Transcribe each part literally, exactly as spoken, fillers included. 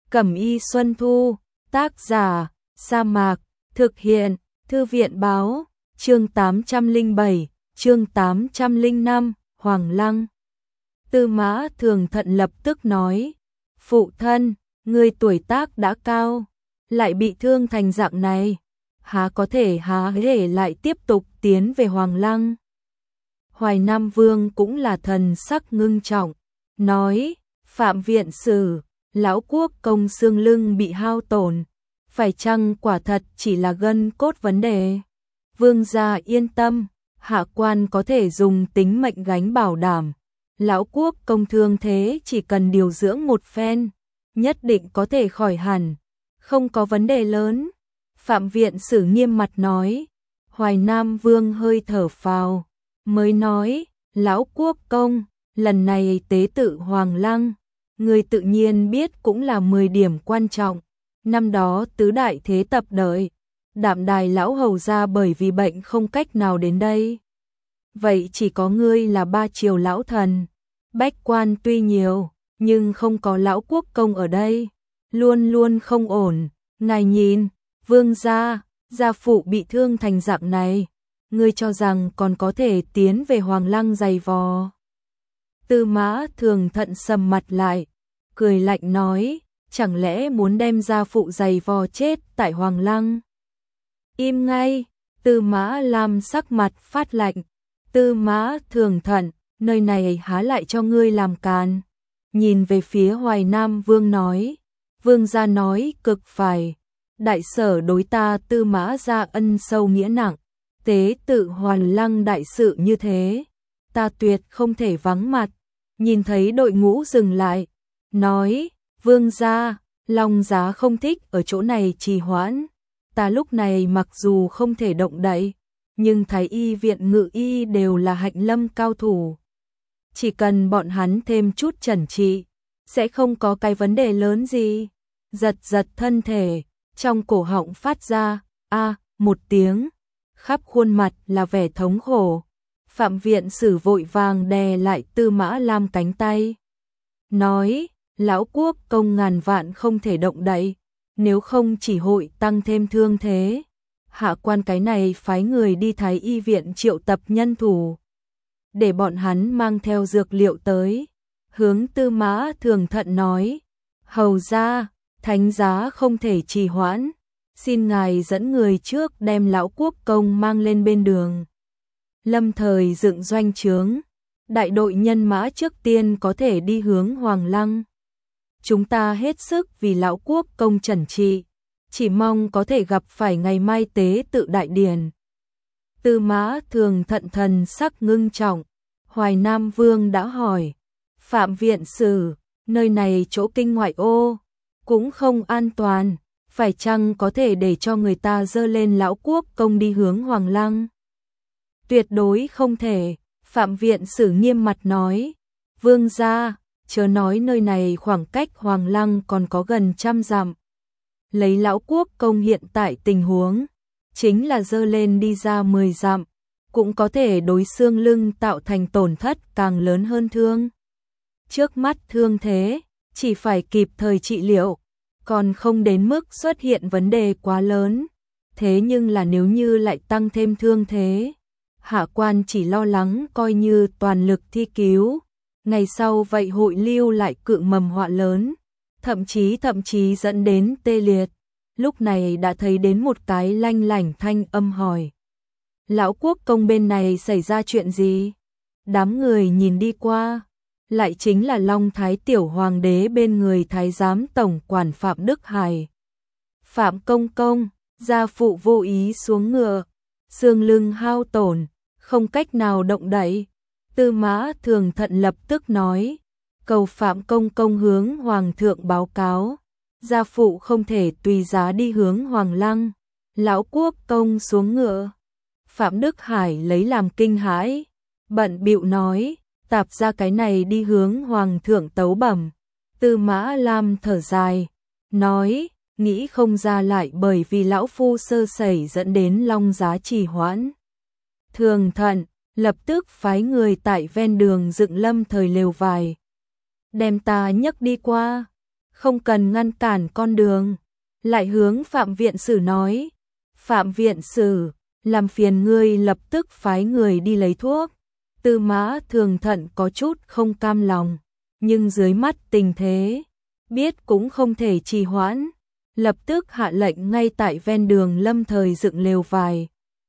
Cẩm y Xuân Thu, tác giả, Sa Mạc, thực hiện, Thư viện báo, chương tám trăm lẻ bảy, chương tám trăm lẻ năm, Hoàng Lăng. Tư Mã Thường Thận lập tức nói, phụ thân, người tuổi tác đã cao, lại bị thương thành dạng này, há có thể há hề lại tiếp tục tiến về Hoàng Lăng. Hoài Nam Vương cũng là thần sắc ngưng trọng, nói, Phạm viện sử, lão quốc công xương lưng bị hao tổn, phải chăng quả thật chỉ là gân cốt vấn đề? Vương gia yên tâm, hạ quan có thể dùng tính mệnh gánh bảo đảm, lão quốc công thương thế chỉ cần điều dưỡng một phen, nhất định có thể khỏi hẳn, không có vấn đề lớn. Phạm viện sử nghiêm mặt nói. Hoài Nam Vương hơi thở phào, mới nói, lão quốc công, lần này tế tự Hoàng Lăng, người tự nhiên biết cũng là mười điểm quan trọng. Năm đó tứ đại thế tập đợi, Đạm Đài lão hầu ra bởi vì bệnh không cách nào đến đây. Vậy chỉ có ngươi là ba triều lão thần, bách quan tuy nhiều, nhưng không có lão quốc công ở đây, luôn luôn không ổn. Ngài nhìn, vương gia, gia phụ bị thương thành dạng này, ngươi cho rằng còn có thể tiến về Hoàng Lăng giày vò? Tư Mã Thường Thận sầm mặt lại, cười lạnh nói, chẳng lẽ muốn đem gia phụ giày vò chết tại Hoàng Lăng? Im ngay. Tư Mã Lam sắc mặt phát lạnh. Tư Mã Thường Thận, nơi này há lại cho ngươi làm càn? Nhìn về phía Hoài Nam Vương nói, vương gia nói cực phải, đại sở đối ta Tư Mã gia ân sâu nghĩa nặng, tế tự Hoàng Lăng đại sự như thế, ta tuyệt không thể vắng mặt. Nhìn thấy đội ngũ dừng lại, nói, vương gia, Long Giá không thích ở chỗ này trì hoãn, ta lúc này mặc dù không thể động đậy, nhưng Thái y viện Ngự y đều là hạnh lâm cao thủ, chỉ cần bọn hắn thêm chút chẩn trị, sẽ không có cái vấn đề lớn gì. Giật giật thân thể, trong cổ họng phát ra a một tiếng, khắp khuôn mặt là vẻ thống khổ. Phạm viện sử vội vàng đè lại Tư Mã Lam cánh tay, nói, lão quốc công ngàn vạn không thể động đậy, nếu không chỉ hội tăng thêm thương thế. Hạ quan cái này phái người đi Thái y viện triệu tập nhân thủ, để bọn hắn mang theo dược liệu tới. Hướng Tư Mã Thường Thận nói, hầu ra, thánh giá không thể trì hoãn, xin ngài dẫn người trước đem lão quốc công mang lên bên đường. Lâm thời dựng doanh trướng, đại đội nhân mã trước tiên có thể đi hướng Hoàng Lăng. Chúng ta hết sức vì lão quốc công chẩn trị, chỉ mong có thể gặp phải ngày mai tế tự đại điển. Tư Mã Thường Thận thần sắc ngưng trọng. Hoài Nam Vương đã hỏi, Phạm viện sử, nơi này chỗ kinh ngoại ô, cũng không an toàn, phải chăng có thể để cho người ta dơ lên lão quốc công đi hướng Hoàng Lăng? Tuyệt đối không thể. Phạm viện sử nghiêm mặt nói, vương gia, chớ nói nơi này khoảng cách Hoàng Lăng còn có gần trăm dặm. Lấy lão quốc công hiện tại tình huống, chính là dơ lên đi ra mười dặm, cũng có thể đối xương lưng tạo thành tổn thất càng lớn hơn thương. Trước mắt thương thế, chỉ phải kịp thời trị liệu, còn không đến mức xuất hiện vấn đề quá lớn. Thế nhưng là nếu như lại tăng thêm thương thế, hạ quan chỉ lo lắng coi như toàn lực thi cứu, ngày sau vậy hội lưu lại cự mầm họa lớn, thậm chí thậm chí dẫn đến tê liệt. Lúc này đã thấy đến một cái lanh lảnh thanh âm hỏi, lão quốc công bên này xảy ra chuyện gì? Đám người nhìn đi qua, lại chính là Long Thái tiểu hoàng đế bên người thái giám tổng quản Phạm Đức Hải. Phạm công công, gia phụ vô ý xuống ngựa, xương lưng hao tổn, không cách nào động đậy. Tư Mã Thường Thận lập tức nói, cầu Phạm công công hướng hoàng thượng báo cáo, gia phụ không thể tùy giá đi hướng Hoàng Lăng. Lão quốc công xuống ngựa. Phạm Đức Hải lấy làm kinh hãi, bận bịu nói, tạp ra cái này đi hướng Hoàng thượng tấu bẩm. Tư Mã Lam thở dài, nói, nghĩ không ra lại bởi vì lão phu sơ sẩy dẫn đến Long Giá trì hoãn. Thường Thận lập tức phái người tại ven đường dựng lâm thời lều vải, đem ta nhấc đi qua. không cần ngăn cản con đường. Lại hướng Phạm Viện Sử nói, Phạm Viện Sử, làm phiền ngươi lập tức phái người đi lấy thuốc. Tư Mã Thường Thận có chút không cam lòng, nhưng dưới mắt tình thế, biết cũng không thể trì hoãn, lập tức hạ lệnh ngay tại ven đường lâm thời dựng lều vải.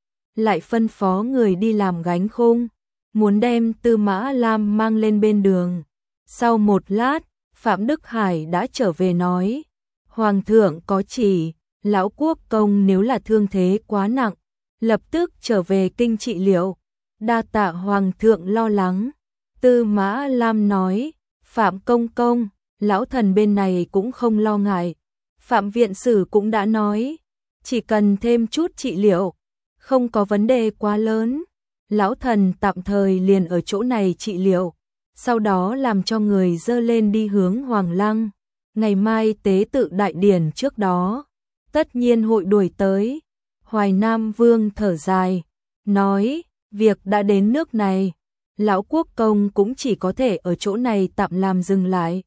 Lại phân phó người đi làm gánh khung, muốn đem Tư Mã Lam mang lên bên đường. Sau một lát, Phạm Đức Hải đã trở về nói, Hoàng thượng có chỉ, lão quốc công nếu là thương thế quá nặng, lập tức trở về kinh trị liệu. Đa tạ Hoàng thượng lo lắng. Tư Mã Lam nói, Phạm công công, lão thần bên này cũng không lo ngại. Phạm Viện Sử cũng đã nói, chỉ cần thêm chút trị liệu, không có vấn đề quá lớn. Lão thần tạm thời liền ở chỗ này trị liệu, sau đó làm cho người dơ lên đi hướng Hoàng Lăng. Ngày mai tế tự đại điển trước đó, tất nhiên hội đuổi tới. Hoài Nam Vương thở dài, nói, việc đã đến nước này, lão quốc công cũng chỉ có thể ở chỗ này tạm làm dừng lại.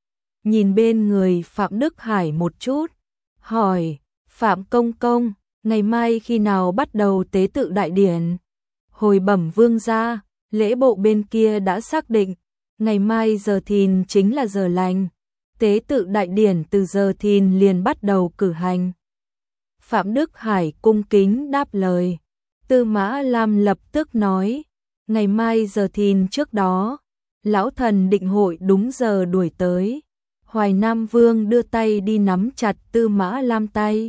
Nhìn bên người Phạm Đức Hải một chút, hỏi, Phạm công công, ngày mai khi nào bắt đầu tế tự đại điển? Hồi bẩm vương gia, lễ bộ bên kia đã xác định, ngày mai giờ thìn chính là giờ lành, tế tự đại điển từ giờ thìn liền bắt đầu cử hành. Phạm Đức Hải cung kính đáp lời. Tư Mã Lam lập tức nói, ngày mai giờ thìn trước đó, lão thần định hội đúng giờ đuổi tới. Hoài Nam Vương đưa tay đi nắm chặt Tư Mã Lam tay,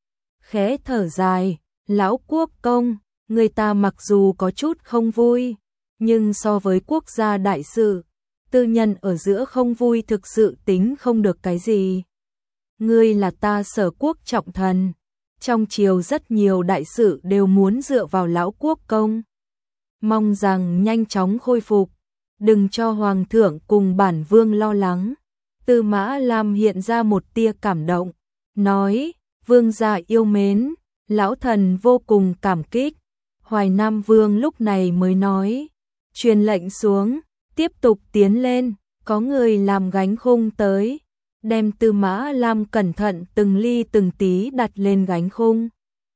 khẽ thở dài, lão quốc công, người ta mặc dù có chút không vui, nhưng so với quốc gia đại sự, tư nhân ở giữa không vui thực sự tính không được cái gì. Ngươi là ta Sở quốc trọng thần, trong triều rất nhiều đại sự đều muốn dựa vào lão quốc công. Mong rằng nhanh chóng khôi phục, đừng cho Hoàng thượng cùng bản vương lo lắng. Tư Mã Lam hiện ra một tia cảm động, nói, vương gia yêu mến, lão thần vô cùng cảm kích. Hoài Nam Vương lúc này mới nói, truyền lệnh xuống, tiếp tục tiến lên, có người làm gánh khung tới, đem Tư Mã Lam cẩn thận từng ly từng tí đặt lên gánh khung.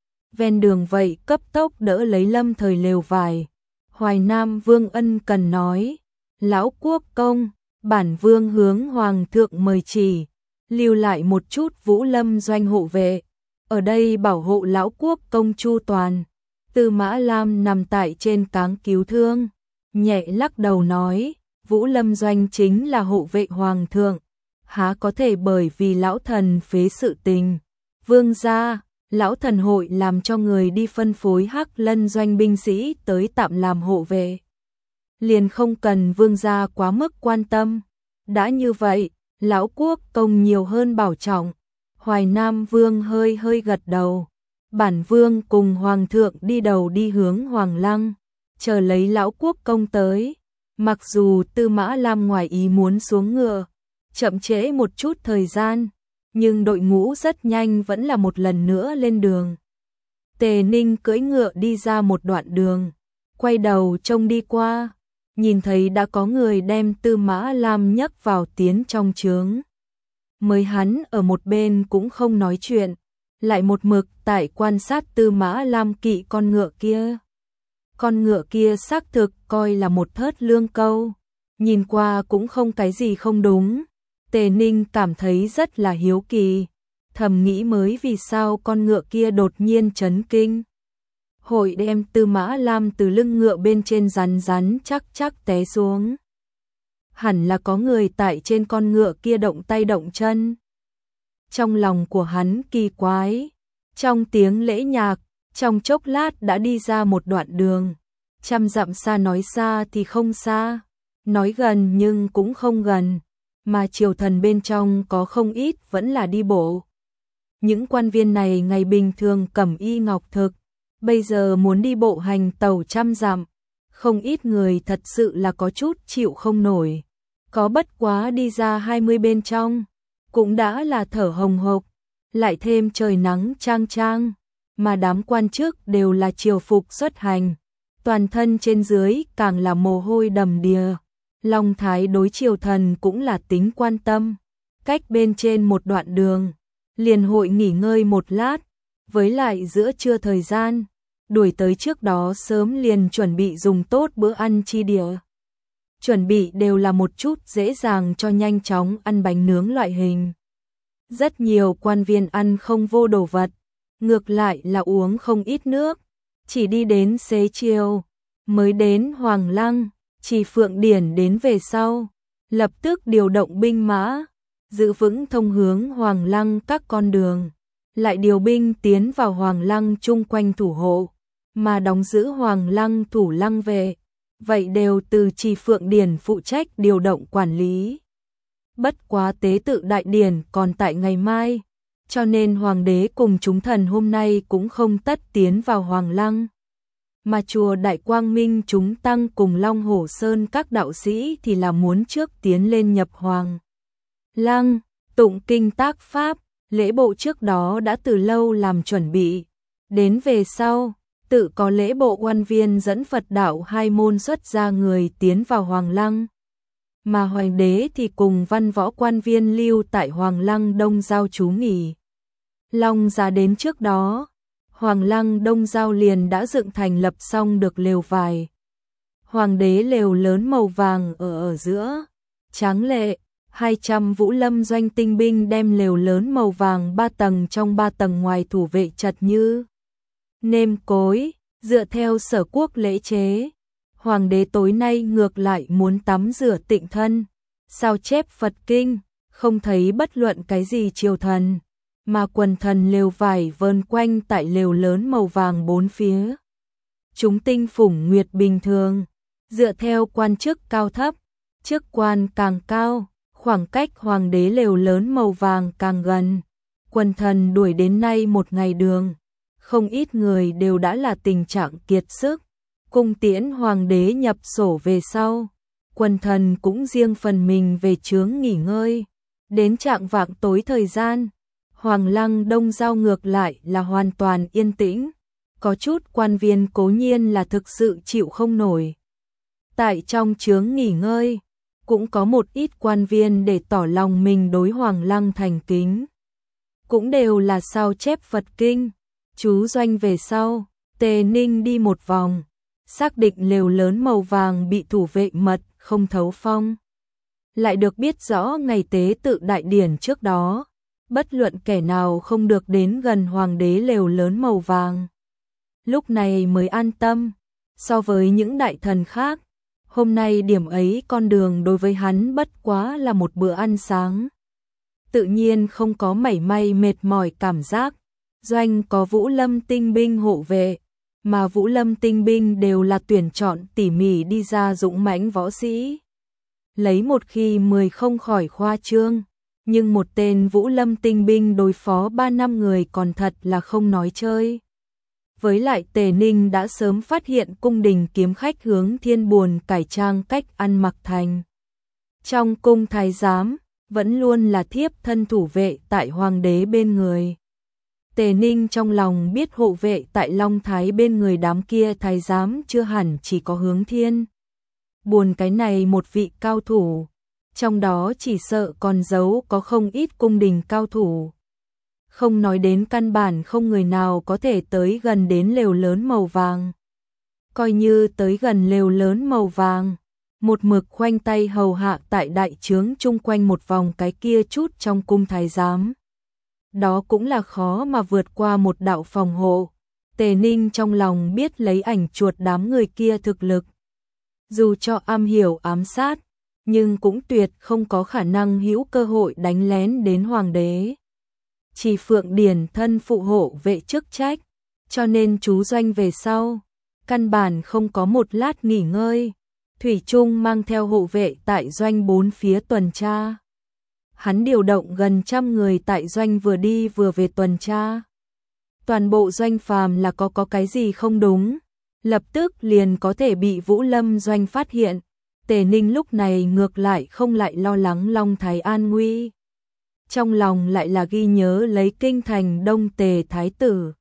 Ven đường vậy cấp tốc đỡ lấy lâm thời lều vải. Hoài Nam Vương ân cần nói, lão quốc công, bản vương hướng Hoàng thượng mời chỉ, lưu lại một chút Vũ Lâm doanh hộ vệ, ở đây bảo hộ lão quốc công chu toàn. Tư Mã Lam nằm tại trên cáng cứu thương, nhẹ lắc đầu nói, Vũ Lâm doanh chính là hộ vệ Hoàng thượng, há có thể bởi vì lão thần phế sự tình. Vương gia, lão thần hội làm cho người đi phân phối Hắc Lân doanh binh sĩ tới tạm làm hộ vệ. Liền không cần vương gia quá mức quan tâm. Đã như vậy, lão quốc công nhiều hơn bảo trọng. Hoài Nam Vương hơi hơi gật đầu. Bản vương cùng Hoàng thượng đi đầu đi hướng Hoàng Lăng, chờ lấy lão quốc công tới. Mặc dù Tư Mã Lam ngoài ý muốn xuống ngựa, chậm trễ một chút thời gian, nhưng đội ngũ rất nhanh vẫn là một lần nữa lên đường. Tề Ninh cưỡi ngựa đi ra một đoạn đường, quay đầu trông đi qua, nhìn thấy đã có người đem Tư Mã Lam nhấc vào tiến trong trướng. Mới hắn ở một bên cũng không nói chuyện, lại một mực tại quan sát Tư Mã Lam kỵ con ngựa kia. Con ngựa kia xác thực coi là một thớt lương câu, nhìn qua cũng không cái gì không đúng. Tề Ninh cảm thấy rất là hiếu kỳ, thầm nghĩ mới vì sao con ngựa kia đột nhiên chấn kinh. Hội đem Tư Mã Lam từ lưng ngựa bên trên rắn rắn chắc chắc té xuống. Hẳn là có người tại trên con ngựa kia động tay động chân. Trong lòng của hắn kỳ quái, trong tiếng lễ nhạc, trong chốc lát đã đi ra một đoạn đường. Trăm dặm xa nói xa thì không xa, nói gần nhưng cũng không gần, mà triều thần bên trong có không ít vẫn là đi bộ. Những quan viên này ngày bình thường cẩm y ngọc thực, bây giờ muốn đi bộ hành tàu trăm dặm, không ít người thật sự là có chút chịu không nổi. Có bất quá đi ra hai mươi bên trong, cũng đã là thở hồng hộc, lại thêm trời nắng chang chang, mà đám quan chức đều là triều phục xuất hành, toàn thân trên dưới càng là mồ hôi đầm đìa. Long Thái đối triều thần cũng là tính quan tâm, cách bên trên một đoạn đường, liền hội nghỉ ngơi một lát, với lại giữa trưa thời gian, đuổi tới trước đó sớm liền chuẩn bị dùng tốt bữa ăn chi địa. Chuẩn bị đều là một chút dễ dàng cho nhanh chóng ăn bánh nướng loại hình. Rất nhiều quan viên ăn không vô đồ vật, ngược lại là uống không ít nước, chỉ đi đến xế chiều, mới đến Hoàng Lăng, chỉ Phượng Điển đến về sau, lập tức điều động binh mã, giữ vững thông hướng Hoàng Lăng các con đường, lại điều binh tiến vào Hoàng Lăng chung quanh thủ hộ, mà đóng giữ Hoàng Lăng thủ lăng vệ, vậy đều từ Trì Phượng Điển phụ trách điều động quản lý. Bất quá tế tự đại điển còn tại ngày mai, cho nên hoàng đế cùng chúng thần hôm nay cũng không tất tiến vào Hoàng Lăng. Mà chùa Đại Quang Minh chúng tăng cùng Long Hổ Sơn các đạo sĩ thì là muốn trước tiến lên nhập Hoàng Lăng, tụng kinh tác pháp, lễ bộ trước đó đã từ lâu làm chuẩn bị. Đến về sau, tự có lễ bộ quan viên dẫn Phật đạo hai môn xuất ra người tiến vào Hoàng Lăng. Mà hoàng đế thì cùng văn võ quan viên lưu tại Hoàng Lăng Đông Giao trú nghỉ. Long ra đến trước đó, Hoàng Lăng Đông Giao liền đã dựng thành lập xong được lều vải. Hoàng đế lều lớn màu vàng ở ở giữa, tráng lệ, hai trăm vũ lâm doanh tinh binh đem lều lớn màu vàng ba tầng trong ba tầng ngoài thủ vệ chật như nêm cối, dựa theo sở quốc lễ chế. Hoàng đế tối nay ngược lại muốn tắm rửa tịnh thân, sao chép Phật kinh, không thấy bất luận cái gì triều thần, mà quần thần lều vải vờn quanh tại lều lớn màu vàng bốn phía. Chúng tinh phủng nguyệt bình thường, dựa theo quan chức cao thấp, chức quan càng cao, khoảng cách hoàng đế lều lớn màu vàng càng gần. Quần thần đuổi đến nay một ngày đường, không ít người đều đã là tình trạng kiệt sức. Cung tiễn hoàng đế nhập sổ về sau, quần thần cũng riêng phần mình về chướng nghỉ ngơi. Đến trạng vạng tối thời gian, Hoàng Lăng Đông Giao ngược lại là hoàn toàn yên tĩnh. Có chút quan viên cố nhiên là thực sự chịu không nổi. Tại trong chướng nghỉ ngơi, cũng có một ít quan viên để tỏ lòng mình đối Hoàng Lăng thành kính. Cũng đều là sao chép Phật kinh, chú doanh về sau, Tề Ninh đi một vòng. Xác định lều lớn màu vàng bị thủ vệ mật không thấu phong. Lại được biết rõ ngày tế tự đại điển trước đó, bất luận kẻ nào không được đến gần hoàng đế lều lớn màu vàng. Lúc này mới an tâm, so với những đại thần khác, hôm nay điểm ấy con đường đối với hắn bất quá là một bữa ăn sáng. Tự nhiên không có mảy may mệt mỏi cảm giác, doanh có Vũ Lâm tinh binh hộ vệ. Mà Vũ Lâm tinh binh đều là tuyển chọn tỉ mỉ đi ra dũng mãnh võ sĩ. Lấy một khi mười không khỏi khoa trương, nhưng một tên Vũ Lâm tinh binh đối phó ba năm người còn thật là không nói chơi. Với lại Tề Ninh đã sớm phát hiện cung đình kiếm khách hướng Thiên Buồn cải trang cách ăn mặc thành. Trong cung thái giám, vẫn luôn là thiếp thân thủ vệ tại hoàng đế bên người. Tề Ninh trong lòng biết hộ vệ tại Long Thái bên người đám kia thái giám chưa hẳn chỉ có hướng Thiên Buồn cái này một vị cao thủ, trong đó chỉ sợ còn giấu có không ít cung đình cao thủ. Không nói đến căn bản không người nào có thể tới gần đến lều lớn màu vàng. Coi như tới gần lều lớn màu vàng, một mực khoanh tay hầu hạ tại đại trướng chung quanh một vòng cái kia chút trong cung thái giám. Đó cũng là khó mà vượt qua một đạo phòng hộ. Tề Ninh trong lòng biết lấy ảnh chuột đám người kia thực lực. Dù cho am hiểu ám sát, nhưng cũng tuyệt không có khả năng hữu cơ hội đánh lén đến hoàng đế. Chỉ Phượng Điển thân phụ hộ vệ chức trách, cho nên chú doanh về sau, căn bản không có một lát nghỉ ngơi. Thủy Trung mang theo hộ vệ tại doanh bốn phía tuần tra. Hắn điều động gần trăm người tại doanh vừa đi vừa về tuần tra. Toàn bộ doanh phàm là có có cái gì không đúng, lập tức liền có thể bị Vũ Lâm doanh phát hiện. Tề Ninh lúc này ngược lại không lại lo lắng Long Thái an nguy. Trong lòng lại là ghi nhớ lấy kinh thành Đông Tề Thái tử.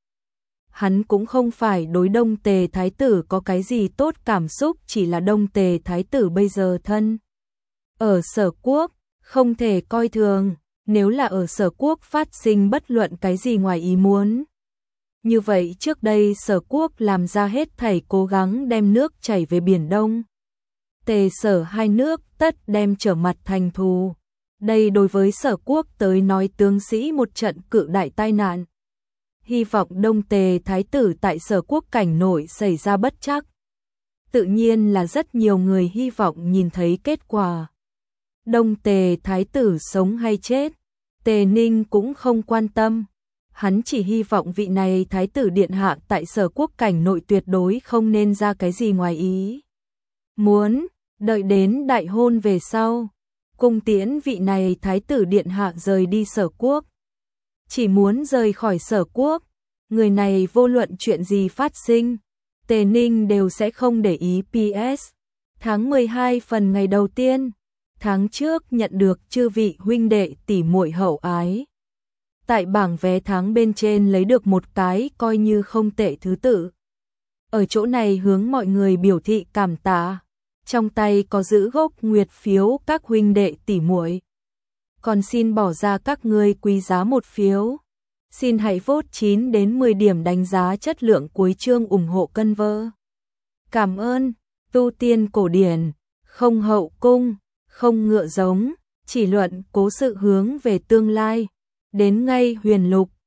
Hắn cũng không phải đối Đông Tề Thái tử có cái gì tốt cảm xúc, chỉ là Đông Tề Thái tử bây giờ thân ở Sở Quốc, không thể coi thường, Nếu là ở Sở Quốc phát sinh bất luận cái gì ngoài ý muốn. Như vậy trước đây Sở Quốc làm ra hết thảy cố gắng đem nước chảy về Biển Đông. Tề Sở hai nước tất đem trở mặt thành thù. Đây đối với Sở Quốc tới nói tướng sĩ một trận cự đại tai nạn. Hy vọng Đông Tề Thái tử tại Sở Quốc cảnh nội xảy ra bất trắc. Tự nhiên là rất nhiều người hy vọng nhìn thấy kết quả. Đông Tề Thái tử sống hay chết, Tề Ninh cũng không quan tâm. Hắn chỉ hy vọng vị này Thái tử điện hạ tại Sở Quốc cảnh nội tuyệt đối không nên ra cái gì ngoài ý. Muốn, đợi đến đại hôn về sau, cung tiễn vị này Thái tử điện hạ rời đi Sở Quốc. Chỉ muốn rời khỏi Sở Quốc, người này vô luận chuyện gì phát sinh, Tề Ninh đều sẽ không để ý. pê ét Tháng mười hai phần ngày đầu tiên, tháng trước nhận được chư vị huynh đệ tỷ muội hậu ái. Tại bảng vé tháng bên trên lấy được một cái coi như không tệ thứ tự. Ở chỗ này hướng mọi người biểu thị cảm tạ. Trong tay có giữ gốc nguyệt phiếu các huynh đệ tỷ muội. Còn xin bỏ ra các ngươi quý giá một phiếu. Xin hãy vote chín đến mười điểm đánh giá chất lượng cuối chương ủng hộ cân vơ. Cảm ơn, tu tiên cổ điển, không hậu cung, không ngựa giống, chỉ luận cố sự hướng về tương lai. Đến ngay huyền lục,